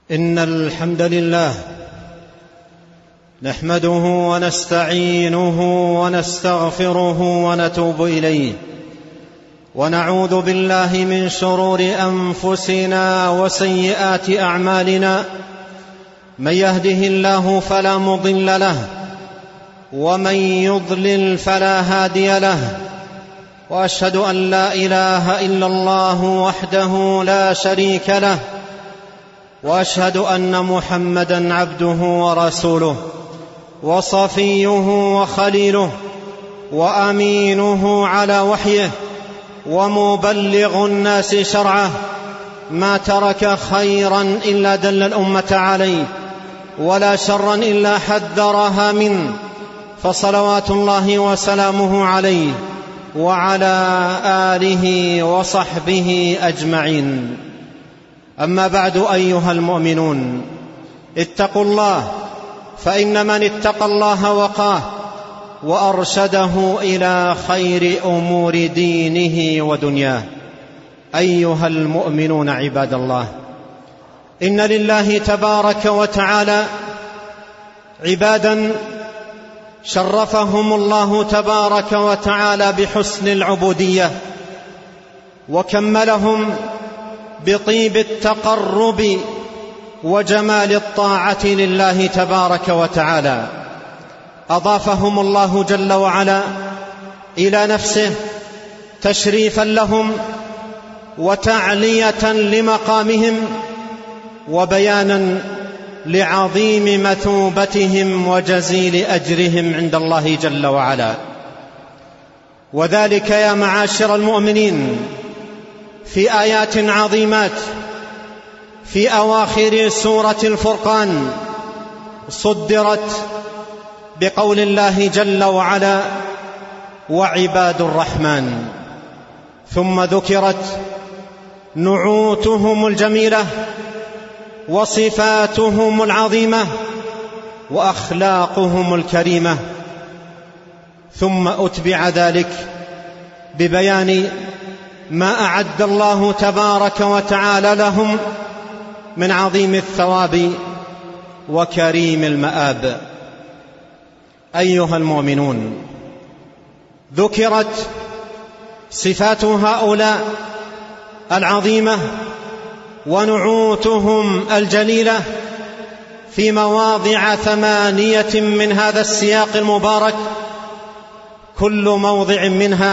إن الحمد لله نحمده ونستعينه ونستغفره ونتوب إليه، ونعوذ بالله من شرور أنفسنا وسيئات أعمالنا. من يهده الله فلا مضل له، ومن يضلل فلا هادي له، وأشهد أن لا إله إلا الله وحده لا شريك له، وأشهد أن محمدًا عبده ورسوله وصفيه وخليله وأمينه على وحيه ومبلغ الناس شرعه. ما ترك خيرا إلا دل الأمة عليه، ولا شرا إلا حذرها منه، فصلوات الله وسلامه عليه وعلى آله وصحبه أجمعين. أما بعد، أيها المؤمنون، اتقوا الله، فإن من اتقى الله وقاه وأرشده إلى خير أمور دينه ودنياه. أيها المؤمنون عباد الله، إن لله تبارك وتعالى عبادا شرفهم الله تبارك وتعالى بحسن العبودية، وكملهم بطيب التقرب وجمال الطاعة لله تبارك وتعالى. أضافهم الله جل وعلا إلى نفسه تشريفا لهم وتعلية لمقامهم وبيانا لعظيم مثوبتهم وجزيل أجرهم عند الله جل وعلا. وذلك يا معاشر المؤمنين في آيات عظيمات في أواخر سورة الفرقان صدرت بقول الله جل وعلا: وعباد الرحمن، ثم ذكرت نعوتهم الجميلة وصفاتهم العظيمة وأخلاقهم الكريمة، ثم أتبع ذلك ببيان ما أعد الله تبارك وتعالى لهم من عظيم الثواب وكريم المآب. أيها المؤمنون، ذكرت صفات هؤلاء العظيمة ونعوتهم الجليلة في مواضع 8 من هذا السياق المبارك، كل موضع منها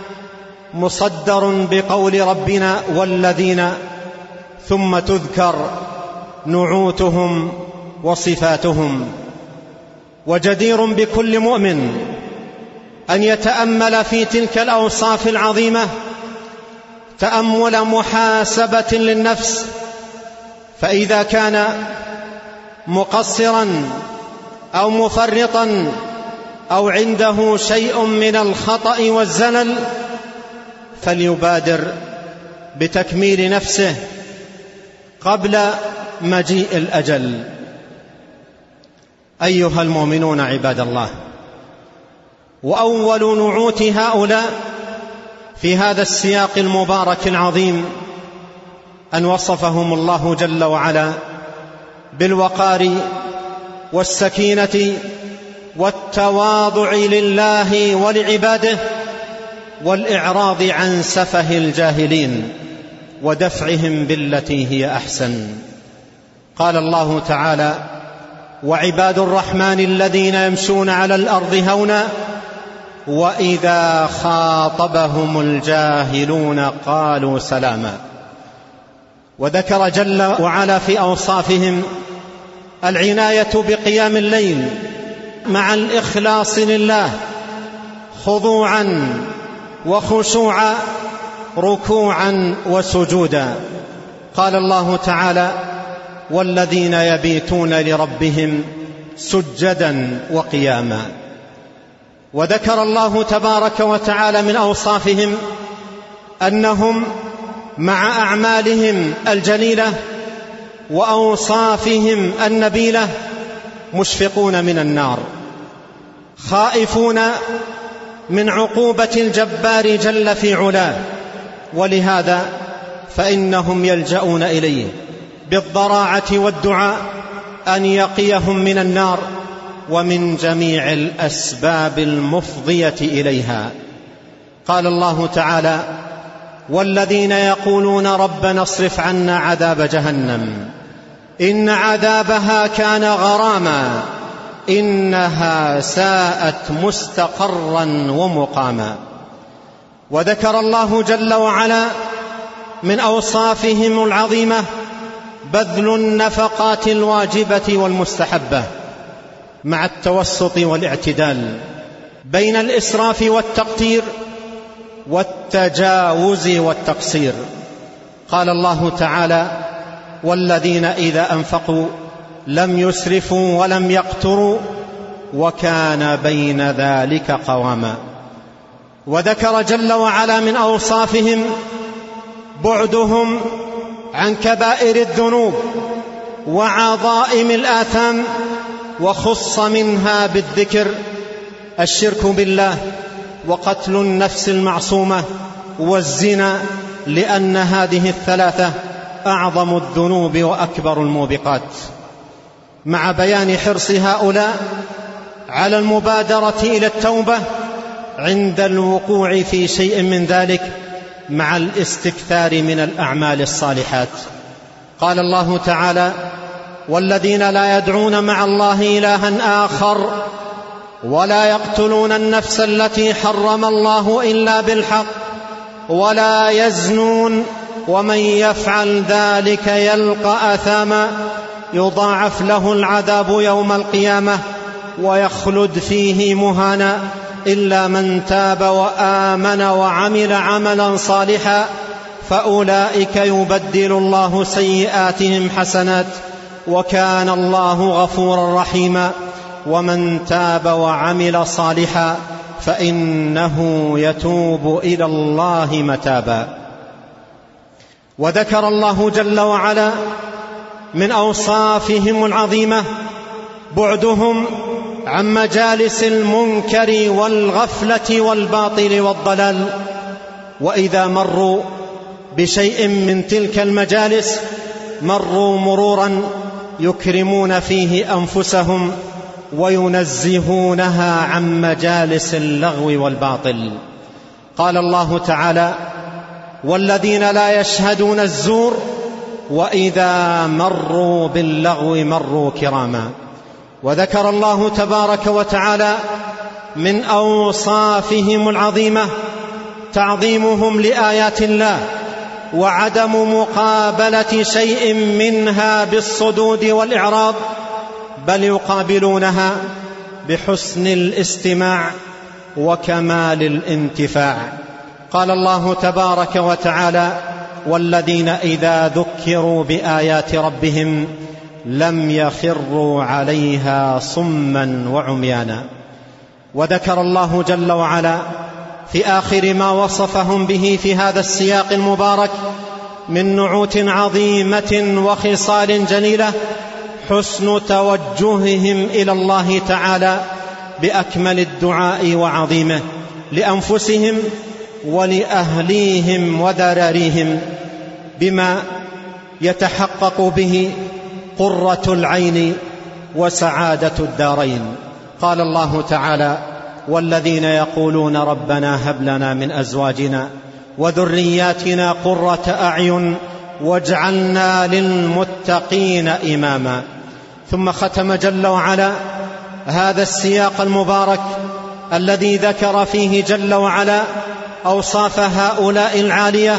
مصدر بقول ربنا والذين، ثم تذكر نعوتهم وصفاتهم. وجدير بكل مؤمن أن يتأمل في تلك الأوصاف العظيمة تأمل محاسبة للنفس، فإذا كان مقصرا أو مفرطا أو عنده شيء من الخطأ والزلل فليبادر بتكميل نفسه قبل مجيء الأجل. أيها المؤمنون عباد الله، وأول نعوت هؤلاء في هذا السياق المبارك العظيم أن وصفهم الله جل وعلا بالوقار والسكينة والتواضع لله ولعباده، والإعراض عن سفه الجاهلين ودفعهم بالتي هي أحسن. قال الله تعالى: وعباد الرحمن الذين يمشون على الأرض هونا وإذا خاطبهم الجاهلون قالوا سلاما. وذكر جل وعلا في أوصافهم العناية بقيام الليل مع الإخلاص لله، خضوعا وخشوعا، ركوعا وسجودا. قال الله تعالى: والذين يبيتون لربهم سجدا وقياما. وذكر الله تبارك وتعالى من أوصافهم أنهم مع أعمالهم الجليلة وأوصافهم النبيلة مشفقون من النار، خائفون من عقوبة الجبار جل في علاه، ولهذا فإنهم يلجؤون إليه بالضراعة والدعاء أن يقيهم من النار ومن جميع الأسباب المفضية إليها. قال الله تعالى: والذين يقولون ربنا اصرف عنا عذاب جهنم إن عذابها كان غراما إنها ساءت مستقرا ومقاما. وذكر الله جل وعلا من أوصافهم العظيمة بذل النفقات الواجبة والمستحبة مع التوسط والاعتدال بين الإسراف والتقتير والتجاوز والتقصير. قال الله تعالى: والذين إذا أنفقوا لم يسرفوا ولم يقتروا وكان بين ذلك قواما. وذكر جل وعلا من أوصافهم بعدهم عن كبائر الذنوب وعظائم الآثام، وخص منها بالذكر الشرك بالله وقتل النفس المعصومة والزنا، لأن هذه الثلاثة أعظم الذنوب وأكبر الموبقات، مع بيان حرص هؤلاء على المبادرة إلى التوبة عند الوقوع في شيء من ذلك مع الاستكثار من الأعمال الصالحات. قال الله تعالى: والذين لا يدعون مع الله إلها آخر ولا يقتلون النفس التي حرم الله إلا بالحق ولا يزنون ومن يفعل ذلك يلقى أثاما يضاعف له العذاب يوم القيامة ويخلد فيه مهانا إلا من تاب وآمن وعمل عملا صالحا فأولئك يبدل الله سيئاتهم حسنات وكان الله غفورا رحيما ومن تاب وعمل صالحا فإنه يتوب إلى الله متابا. وذكر الله جل وعلا من أوصافهم العظيمة بعدهم عن مجالس المنكر والغفلة والباطل والضلال، وإذا مروا بشيء من تلك المجالس مروا مرورا يكرمون فيه أنفسهم وينزهونها عن مجالس اللغو والباطل. قال الله تعالى: والذين لا يشهدون الزور وإذا مروا باللغو مروا كراما. وذكر الله تبارك وتعالى من أوصافهم العظيمة تعظيمهم لآيات الله وعدم مقابلة شيء منها بالصدود والإعراض، بل يقابلونها بحسن الاستماع وكمال الانتفاع. قال الله تبارك وتعالى: والذين إذا ذكروا بآيات ربهم لم يخروا عليها صما وعميانا. وذكر الله جل وعلا في آخر ما وصفهم به في هذا السياق المبارك من نعوت عظيمة وخصال جليلة حسن توجههم إلى الله تعالى بأكمل الدعاء وعظيمه لأنفسهم ولأهليهم وذراريهم بما يتحقق به قرة العين وسعادة الدارين. قال الله تعالى: والذين يقولون ربنا هب لنا من أزواجنا وذرياتنا قرة أعين واجعلنا للمتقين إماما. ثم ختم جل وعلا هذا السياق المبارك الذي ذكر فيه جل وعلا أوصاف هؤلاء العالية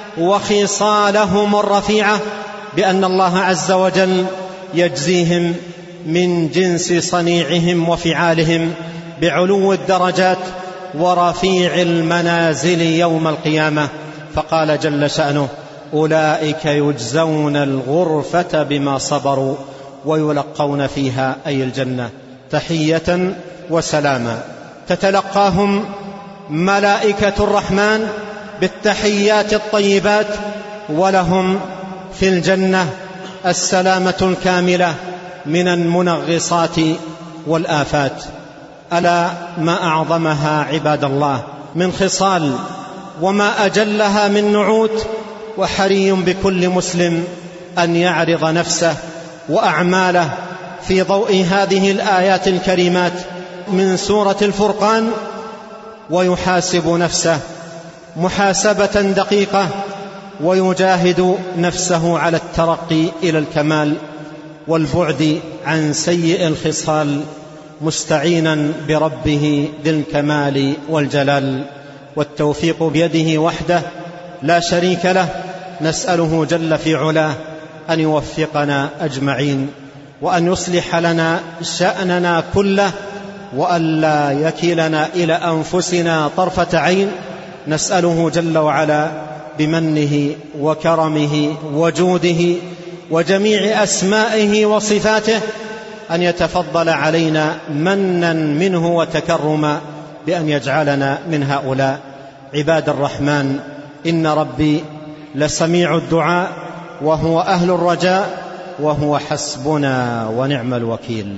وخصالهم الرفيعة بأن الله عز وجل يجزيهم من جنس صنيعهم وفعالهم بعلو الدرجات ورفيع المنازل يوم القيامة. فقال جل شأنه: أولئك يجزون الغرفة بما صبروا ويلقون فيها أي الجنة تحية وسلاما. تتلقاهم ملائكة الرحمن بالتحيات الطيبات، ولهم في الجنة السلامة الكاملة من المنغصات والآفات. ألا ما أعظمها عباد الله من خصال وما أجلها من نعوت، وحري بكل مسلم أن يعرض نفسه وأعماله في ضوء هذه الآيات الكريمات من سورة الفرقان، ويحاسب نفسه محاسبة دقيقة، ويجاهد نفسه على الترقي إلى الكمال والبعد عن سيء الخصال، مستعينا بربه ذي الكمال والجلال. والتوفيق بيده وحده لا شريك له، نسأله جل في علاه أن يوفقنا أجمعين، وأن يصلح لنا شأننا كله، وأن لا يكلنا إلى أنفسنا طرفة عين. نسأله جل وعلا بمنه وكرمه وجوده وجميع أسمائه وصفاته أن يتفضل علينا منا منه وتكرما بأن يجعلنا من هؤلاء. عباد الرحمن، إن ربي لسميع الدعاء، وهو أهل الرجاء، وهو حسبنا ونعم الوكيل.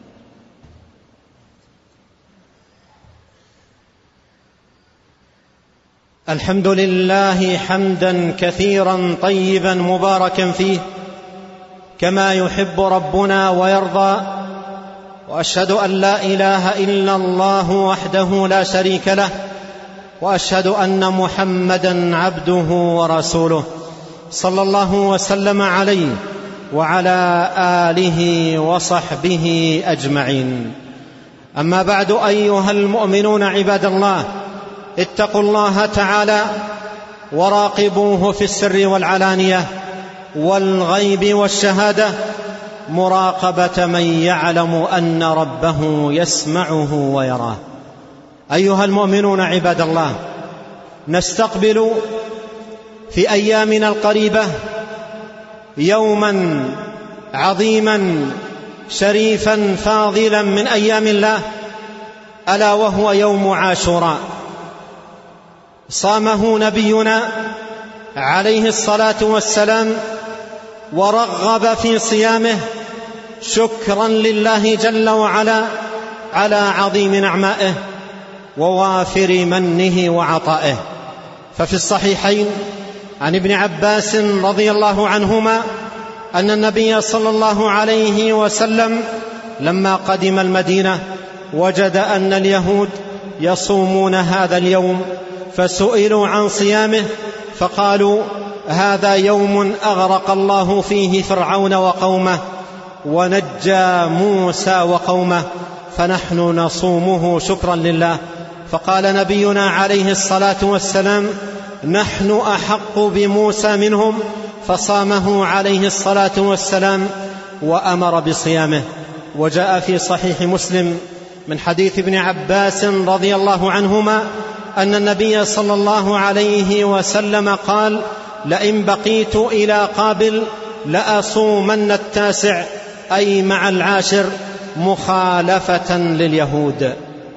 الحمد لله حمدا كثيرا طيبا مباركا فيه، كما يحب ربنا ويرضى. وأشهد أن لا إله إلا الله وحده لا شريك له، وأشهد أن محمدا عبده ورسوله، صلى الله وسلم عليه وعلى آله وصحبه أجمعين. أما بعد، أيها المؤمنون عباد الله، اتقوا الله تعالى وراقبوه في السر والعلانية والغيب والشهادة، مراقبة من يعلم أن ربه يسمعه ويراه. أيها المؤمنون عباد الله، نستقبل في أيامنا القريبة يوما عظيما شريفا فاضلا من أيام الله، ألا وهو يوم عاشوراء. صامه نبينا عليه الصلاة والسلام ورغب في صيامه شكرا لله جل وعلا على عظيم نعمائه ووافر منه وعطائه. ففي الصحيحين عن ابن عباس رضي الله عنهما أن النبي صلى الله عليه وسلم لما قدم المدينة وجد أن اليهود يصومون هذا اليوم، فسئلوا عن صيامه فقالوا: هذا يوم أغرق الله فيه فرعون وقومه ونجى موسى وقومه، فنحن نصومه شكرا لله. فقال نبينا عليه الصلاة والسلام: نحن أحق بموسى منهم، فصامه عليه الصلاة والسلام وأمر بصيامه. وجاء في صحيح مسلم من حديث ابن عباس رضي الله عنهما أن النبي صلى الله عليه وسلم قال: لئن بقيت إلى قابل لأصومن التاسع، أي مع العاشر، مخالفة لليهود.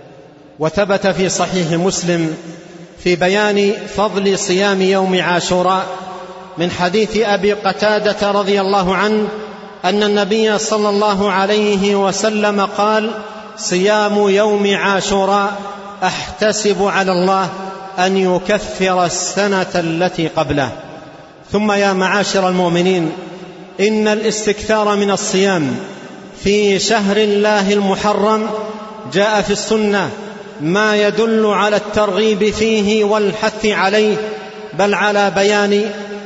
وثبت في صحيح مسلم في بيان فضل صيام يوم عاشوراء من حديث أبي قتادة رضي الله عنه أن النبي صلى الله عليه وسلم قال: صيام يوم عاشوراء أحتسب على الله أن يكفر السنة التي قبله. ثم يا معاشر المؤمنين، إن الاستكثار من الصيام في شهر الله المحرم جاء في السنة ما يدل على الترغيب فيه والحث عليه، بل على بيان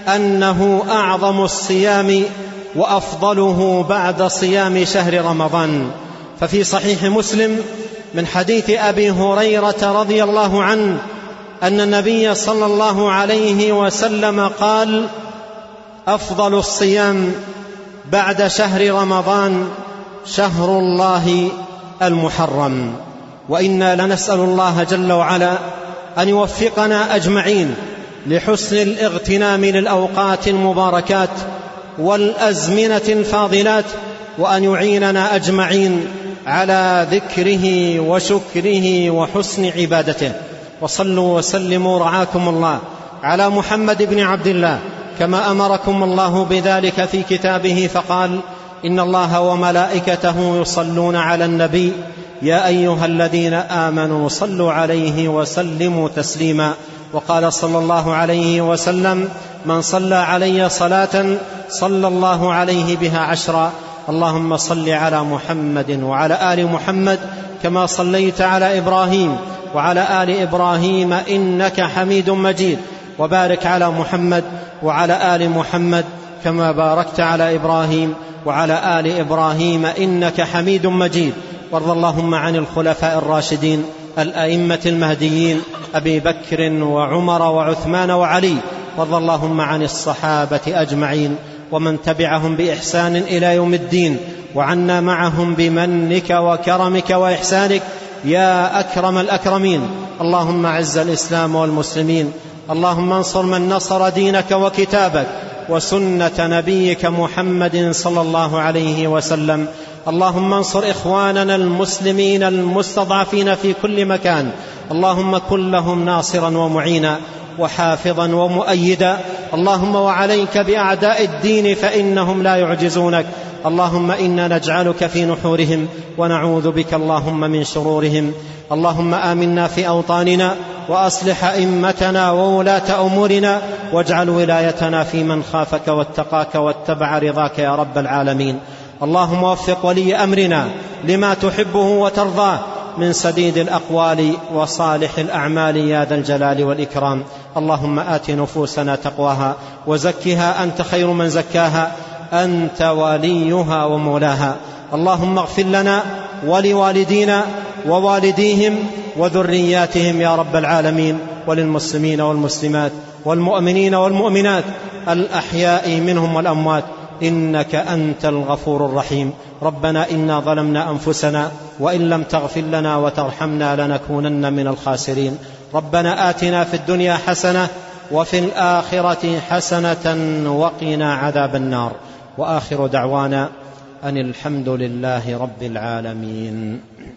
أنه أعظم الصيام وأفضله بعد صيام شهر رمضان. ففي صحيح مسلم من حديث أبي هريرة رضي الله عنه أن النبي صلى الله عليه وسلم قال: أفضل الصيام بعد شهر رمضان شهر الله المحرم. وإنا لنسأل الله جل وعلا أن يوفقنا أجمعين لحسن الاغتنام للأوقات المباركات والأزمنة الفاضلات، وأن يعيننا أجمعين على ذكره وشكره وحسن عبادته. وصلوا وسلموا رعاكم الله على محمد بن عبد الله كما أمركم الله بذلك في كتابه، فقال: إن الله وملائكته يصلون على النبي يا أيها الذين آمنوا صلوا عليه وسلموا تسليما. وقال صلى الله عليه وسلم: من صلى علي صلاة صلى الله عليه بها 10. اللهم صل على محمد وعلى آل محمد كما صليت على إبراهيم وعلى آل إبراهيم إنك حميد مجيد، وبارك على محمد وعلى آل محمد كما باركت على إبراهيم وعلى آل إبراهيم إنك حميد مجيد. وارض اللهم عن الخلفاء الراشدين الأئمة المهديين أبي بكر وعمر وعثمان وعلي، وارض اللهم عن الصحابة أجمعين ومن تبعهم بإحسان إلى يوم الدين، وعنا معهم بمنك وكرمك وإحسانك يا أكرم الأكرمين. اللهم أعز الإسلام والمسلمين، اللهم انصر من نصر دينك وكتابك وسنة نبيك محمد صلى الله عليه وسلم. اللهم انصر إخواننا المسلمين المستضعفين في كل مكان، اللهم كن لهم ناصرا ومعينا وحافظا ومؤيدا. اللهم وعليك بأعداء الدين فإنهم لا يعجزونك. اللهم إنا نجعلك في نحورهم ونعوذ بك اللهم من شرورهم. اللهم آمنا في أوطاننا وأصلح أئمتنا وولاة أمورنا، واجعل ولايتنا في من خافك واتقاك واتبع رضاك يا رب العالمين. اللهم وفق ولي أمرنا لما تحبه وترضاه من سديد الأقوال وصالح الأعمال يا ذا الجلال والإكرام. اللهم آت نفوسنا تقواها وزكها أنت خير من زكاها، أنت وليها ومولاها. اللهم اغفر لنا ولوالدينا ووالديهم وذرياتهم يا رب العالمين، وللمسلمين والمسلمات والمؤمنين والمؤمنات الأحياء منهم والأموات، إنك أنت الغفور الرحيم. ربنا إنا ظلمنا أنفسنا وإن لم تغفر لنا وترحمنا لنكونن من الخاسرين. ربنا آتنا في الدنيا حسنة وفي الآخرة حسنة وقنا عذاب النار. وآخر دعوانا أن الحمد لله رب العالمين.